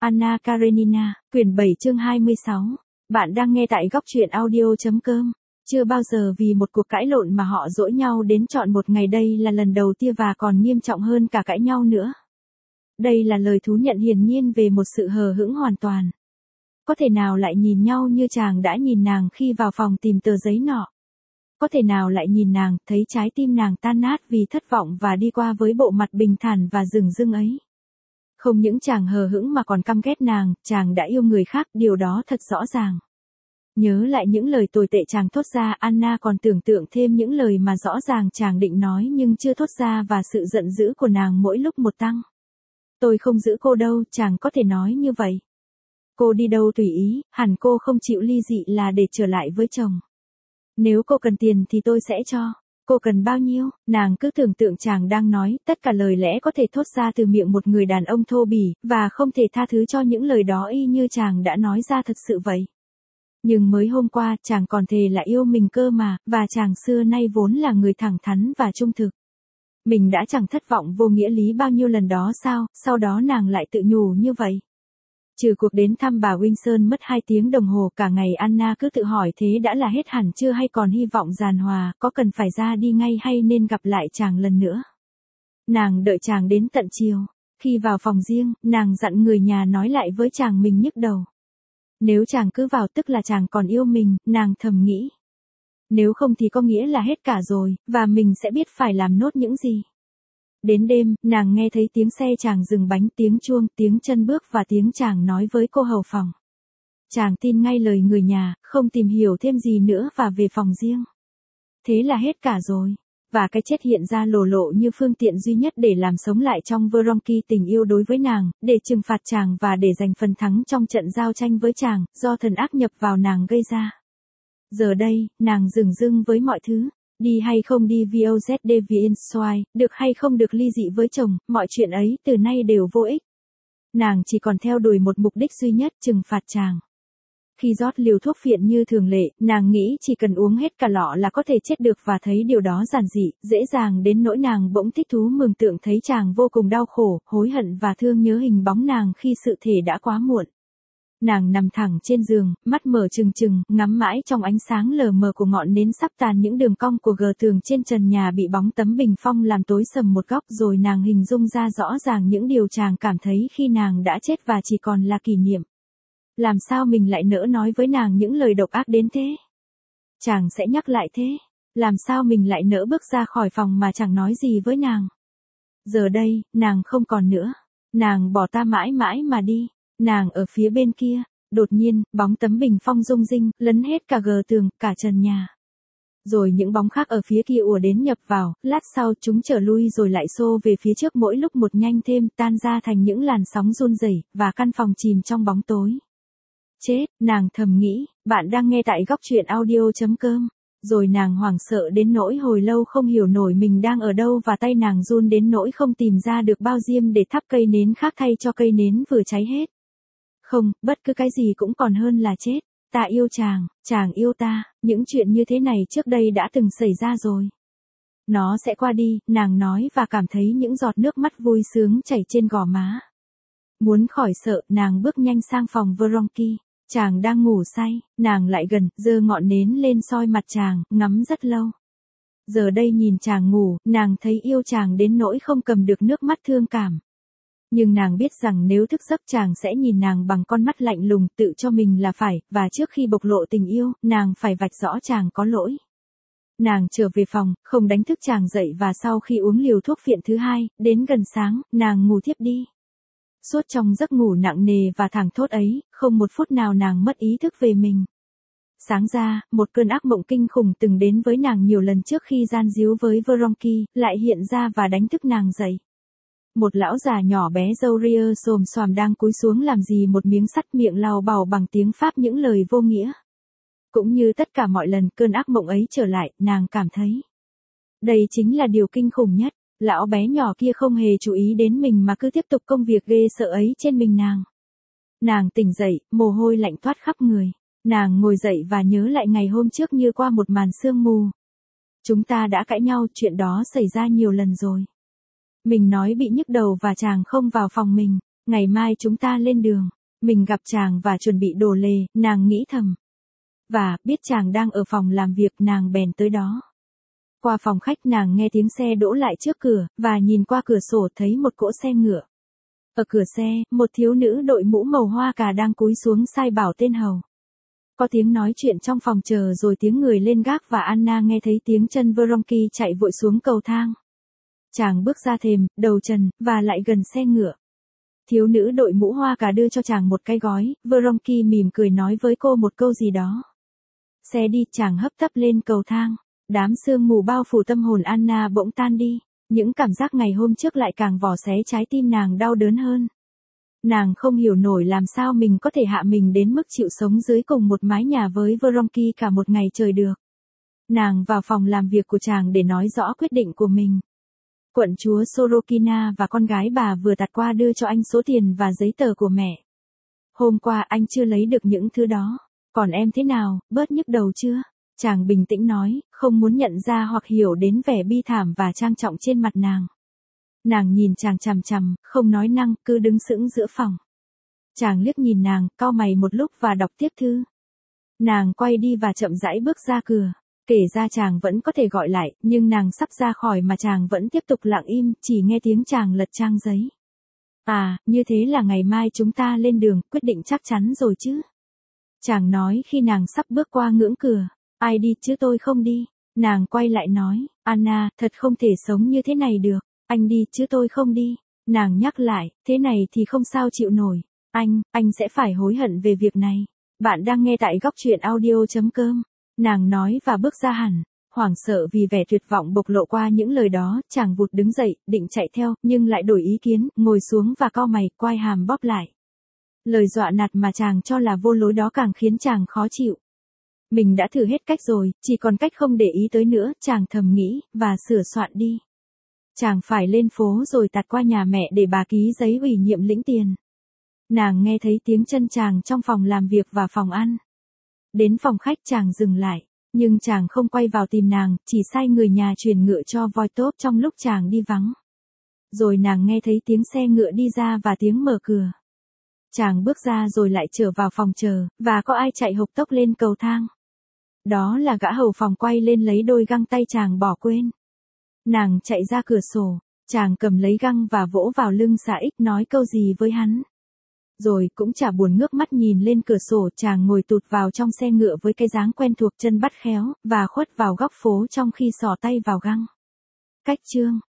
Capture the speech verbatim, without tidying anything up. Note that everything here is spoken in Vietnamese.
Anna Karenina, quyển bảy chương hai mươi sáu. Bạn đang nghe tại góc truyện audio.com. Chưa bao giờ vì một cuộc cãi lộn mà họ dỗi nhau đến trọn một ngày, đây là lần đầu tiên và còn nghiêm trọng hơn cả cãi nhau nữa. Đây là lời thú nhận hiển nhiên về một sự hờ hững hoàn toàn. Có thể nào lại nhìn nhau như chàng đã nhìn nàng khi vào phòng tìm tờ giấy nọ? Có thể nào lại nhìn nàng, thấy trái tim nàng tan nát vì thất vọng và đi qua với bộ mặt bình thản và dửng dưng ấy? Không những chàng hờ hững mà còn căm ghét nàng, chàng đã yêu người khác, điều đó thật rõ ràng. Nhớ lại những lời tồi tệ chàng thốt ra, Anna còn tưởng tượng thêm những lời mà rõ ràng chàng định nói nhưng chưa thốt ra và sự giận dữ của nàng mỗi lúc một tăng. Tôi không giữ cô đâu, chàng có thể nói như vậy. Cô đi đâu tùy ý, hẳn cô không chịu ly dị là để trở lại với chồng. Nếu cô cần tiền thì tôi sẽ cho. Cô cần bao nhiêu? Nàng cứ tưởng tượng chàng đang nói tất cả lời lẽ có thể thốt ra từ miệng một người đàn ông thô bỉ, và không thể tha thứ cho những lời đó y như chàng đã nói ra thật sự vậy. Nhưng mới hôm qua chàng còn thề là yêu mình cơ mà, và chàng xưa nay vốn là người thẳng thắn và trung thực. Mình đã chẳng thất vọng vô nghĩa lý bao nhiêu lần đó sao, sau đó nàng lại tự nhủ như vậy. Trừ cuộc đến thăm bà Winson mất hai tiếng đồng hồ, cả ngày Anna cứ tự hỏi thế đã là hết hẳn chưa hay còn hy vọng giàn hòa, có cần phải ra đi ngay hay nên gặp lại chàng lần nữa. Nàng đợi chàng đến tận chiều. Khi vào phòng riêng, nàng dặn người nhà nói lại với chàng mình nhức đầu. Nếu chàng cứ vào tức là chàng còn yêu mình, nàng thầm nghĩ. Nếu không thì có nghĩa là hết cả rồi, và mình sẽ biết phải làm nốt những gì. Đến đêm, nàng nghe thấy tiếng xe chàng dừng bánh, tiếng chuông, tiếng chân bước và tiếng chàng nói với cô hầu phòng. Chàng tin ngay lời người nhà, không tìm hiểu thêm gì nữa và về phòng riêng. Thế là hết cả rồi. Và cái chết hiện ra lồ lộ như phương tiện duy nhất để làm sống lại trong Vronki tình yêu đối với nàng, để trừng phạt chàng và để giành phần thắng trong trận giao tranh với chàng, do thần ác nhập vào nàng gây ra. Giờ đây, nàng dửng dưng với mọi thứ. Đi hay không đi vozd viensoy, được hay không được ly dị với chồng, mọi chuyện ấy từ nay đều vô ích. Nàng chỉ còn theo đuổi một mục đích duy nhất, trừng phạt chàng. Khi rót liều thuốc phiện như thường lệ, nàng nghĩ chỉ cần uống hết cả lọ là có thể chết được và thấy điều đó giản dị, dễ dàng đến nỗi nàng bỗng thích thú mường tượng thấy chàng vô cùng đau khổ, hối hận và thương nhớ hình bóng nàng khi sự thể đã quá muộn. Nàng nằm thẳng trên giường, mắt mở trừng trừng, ngắm mãi trong ánh sáng lờ mờ của ngọn nến sắp tàn những đường cong của gờ tường trên trần nhà bị bóng tấm bình phong làm tối sầm một góc, rồi nàng hình dung ra rõ ràng những điều chàng cảm thấy khi nàng đã chết và chỉ còn là kỷ niệm. Làm sao mình lại nỡ nói với nàng những lời độc ác đến thế? Chàng sẽ nhắc lại thế. Làm sao mình lại nỡ bước ra khỏi phòng mà chẳng nói gì với nàng? Giờ đây, nàng không còn nữa. Nàng bỏ ta mãi mãi mà đi. Nàng ở phía bên kia. Đột nhiên, bóng tấm bình phong rung rinh, lấn hết cả gờ tường, cả trần nhà. Rồi những bóng khác ở phía kia ùa đến nhập vào, lát sau chúng trở lui rồi lại xô về phía trước mỗi lúc một nhanh thêm, tan ra thành những làn sóng run rẩy, và căn phòng chìm trong bóng tối. Chết, nàng thầm nghĩ, bạn đang nghe tại góc truyện audio.com. Rồi nàng hoảng sợ đến nỗi hồi lâu không hiểu nổi mình đang ở đâu và tay nàng run đến nỗi không tìm ra được bao diêm để thắp cây nến khác thay cho cây nến vừa cháy hết. Không, bất cứ cái gì cũng còn hơn là chết. Ta yêu chàng, chàng yêu ta, những chuyện như thế này trước đây đã từng xảy ra rồi. Nó sẽ qua đi, nàng nói và cảm thấy những giọt nước mắt vui sướng chảy trên gò má. Muốn khỏi sợ, nàng bước nhanh sang phòng Vronki. Chàng đang ngủ say, nàng lại gần, giơ ngọn nến lên soi mặt chàng, ngắm rất lâu. Giờ đây nhìn chàng ngủ, nàng thấy yêu chàng đến nỗi không cầm được nước mắt thương cảm. Nhưng nàng biết rằng nếu thức giấc chàng sẽ nhìn nàng bằng con mắt lạnh lùng, tự cho mình là phải, và trước khi bộc lộ tình yêu, nàng phải vạch rõ chàng có lỗi. Nàng trở về phòng, không đánh thức chàng dậy và sau khi uống liều thuốc phiện thứ hai, đến gần sáng, nàng ngủ thiếp đi. Suốt trong giấc ngủ nặng nề và thảng thốt ấy, không một phút nào nàng mất ý thức về mình. Sáng ra, một cơn ác mộng kinh khủng từng đến với nàng nhiều lần trước khi gian díu với Vronki, lại hiện ra và đánh thức nàng dậy. Một lão già nhỏ bé râu ria xồm xoàm đang cúi xuống làm gì một miếng sắt, miệng lào bảo bằng tiếng Pháp những lời vô nghĩa. Cũng như tất cả mọi lần cơn ác mộng ấy trở lại, nàng cảm thấy. Đây chính là điều kinh khủng nhất. Lão bé nhỏ kia không hề chú ý đến mình mà cứ tiếp tục công việc ghê sợ ấy trên mình nàng. Nàng tỉnh dậy, mồ hôi lạnh toát khắp người. Nàng ngồi dậy và nhớ lại ngày hôm trước như qua một màn sương mù. Chúng ta đã cãi nhau, chuyện đó xảy ra nhiều lần rồi. Mình nói bị nhức đầu và chàng không vào phòng mình. Ngày mai chúng ta lên đường. Mình gặp chàng và chuẩn bị đồ lề, nàng nghĩ thầm. Và, biết chàng đang ở phòng làm việc, nàng bèn tới đó. Qua phòng khách nàng nghe tiếng xe đỗ lại trước cửa, và nhìn qua cửa sổ thấy một cỗ xe ngựa. Ở cửa xe, một thiếu nữ đội mũ màu hoa cà đang cúi xuống sai bảo tên hầu. Có tiếng nói chuyện trong phòng chờ rồi tiếng người lên gác và Anna nghe thấy tiếng chân Vronky chạy vội xuống cầu thang. Chàng bước ra thềm, đầu trần, và lại gần xe ngựa. Thiếu nữ đội mũ hoa cà đưa cho chàng một cái gói, Vronky mỉm cười nói với cô một câu gì đó. Xe đi, chàng hấp tấp lên cầu thang. Đám sương mù bao phủ tâm hồn Anna bỗng tan đi. Những cảm giác ngày hôm trước lại càng vò xé trái tim nàng đau đớn hơn. Nàng không hiểu nổi làm sao mình có thể hạ mình đến mức chịu sống dưới cùng một mái nhà với Vronky cả một ngày trời được. Nàng vào phòng làm việc của chàng để nói rõ quyết định của mình. Quận chúa Sorokina và con gái bà vừa tạt qua đưa cho anh số tiền và giấy tờ của mẹ. Hôm qua anh chưa lấy được những thứ đó. Còn em thế nào, bớt nhức đầu chưa? Chàng bình tĩnh nói, không muốn nhận ra hoặc hiểu đến vẻ bi thảm và trang trọng trên mặt nàng. Nàng nhìn chàng chằm chằm, không nói năng, cứ đứng sững giữa phòng. Chàng liếc nhìn nàng, cau mày một lúc và đọc tiếp thư. Nàng quay đi và chậm rãi bước ra cửa. Kể ra chàng vẫn có thể gọi lại, nhưng nàng sắp ra khỏi mà chàng vẫn tiếp tục lặng im, chỉ nghe tiếng chàng lật trang giấy. À, như thế là ngày mai chúng ta lên đường, quyết định chắc chắn rồi chứ? Chàng nói khi nàng sắp bước qua ngưỡng cửa. Ai đi chứ tôi không đi. Nàng quay lại nói, Anna, thật không thể sống như thế này được. Anh đi chứ tôi không đi. Nàng nhắc lại, thế này thì không sao chịu nổi. Anh, anh sẽ phải hối hận về việc này. Bạn đang nghe tại góc truyện audio.com. Nàng nói và bước ra hẳn. Hoảng sợ vì vẻ tuyệt vọng bộc lộ qua những lời đó, chàng vụt đứng dậy, định chạy theo, nhưng lại đổi ý kiến, ngồi xuống và cau mày, quai hàm bóp lại. Lời dọa nạt mà chàng cho là vô lối đó càng khiến chàng khó chịu. Mình đã thử hết cách rồi, chỉ còn cách không để ý tới nữa, chàng thầm nghĩ, và sửa soạn đi. Chàng phải lên phố rồi tạt qua nhà mẹ để bà ký giấy ủy nhiệm lĩnh tiền. Nàng nghe thấy tiếng chân chàng trong phòng làm việc và phòng ăn. Đến phòng khách chàng dừng lại, nhưng chàng không quay vào tìm nàng, chỉ sai người nhà truyền ngựa cho Voitov trong lúc chàng đi vắng. Rồi nàng nghe thấy tiếng xe ngựa đi ra và tiếng mở cửa. Chàng bước ra rồi lại trở vào phòng chờ, và có ai chạy hộc tốc lên cầu thang. Đó là gã hầu phòng quay lên lấy đôi găng tay chàng bỏ quên. Nàng chạy ra cửa sổ, chàng cầm lấy găng và vỗ vào lưng xà ích nói câu gì với hắn. Rồi cũng chả buồn ngước mắt nhìn lên cửa sổ, chàng ngồi tụt vào trong xe ngựa với cái dáng quen thuộc, chân bắt khéo, và khuất vào góc phố trong khi xỏ tay vào găng. Cách chương